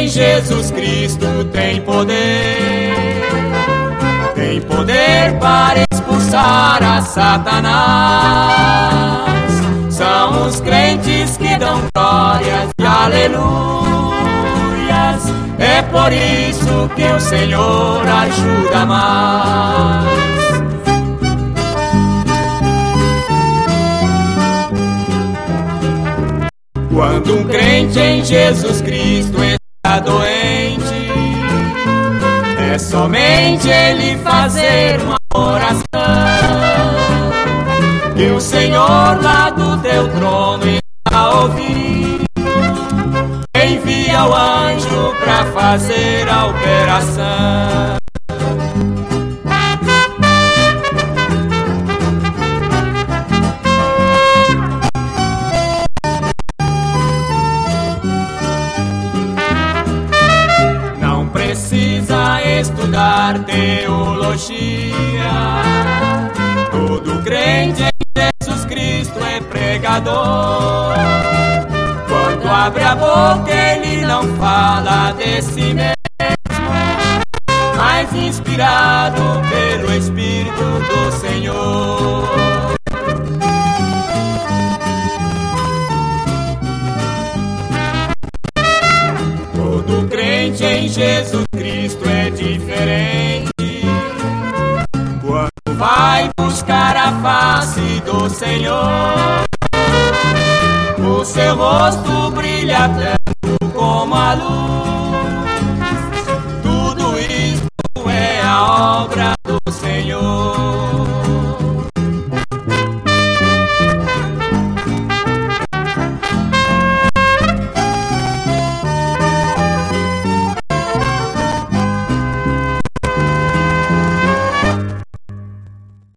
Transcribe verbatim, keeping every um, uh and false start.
em Jesus Cristo tem poder, tem poder para expulsar a Satanás. São os crentes que dão glórias e aleluias. É por isso que o Senhor ajuda mais. Quando um crente em Jesus Cristo está doente, é somente ele fazer uma oração, que o Senhor lá do teu trono está ouvindo. Envia o anjo para fazer a operação. Não precisa estudar teologia, todo crente em Jesus Cristo é pregador. Quando abre a boca ele não fala de si mesmo, mas inspirado pelo Espírito do Senhor. Todo crente em Jesus Cristo é diferente. Quando vai buscar a face do Senhor, o seu rosto brilha